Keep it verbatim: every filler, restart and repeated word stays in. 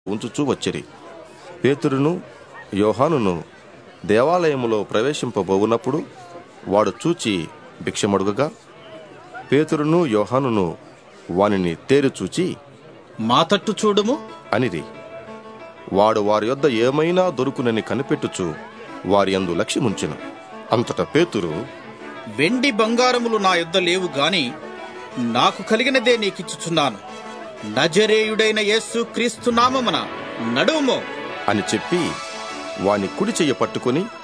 ఉంచుచూ వచ్చిరి. పేతురును యోహానును దేవాలయములో ప్రవేశింపబోవునప్పుడు వాడు చూచి భిక్షమడుగగా, పేతురును యోహానును వానిని తేరిచూచి, మా తట్టు చూడుము అనిరి. వాడు వారి యొద్ద ఏమైనా దొరుకునని కనిపెట్టుచు వారి యందు లక్ష్యముంచెను. అంతటా పేతురు, వెండి బంగారములు నా యొద్ద లేవు గాని నాకు కలిగినదే నీకిచ్చుచున్నాను. నజరేయుడైన యేసు క్రీస్తు నామమున నడువుమో అని చెప్పి వాని కుడి చెయ్య పట్టుకుని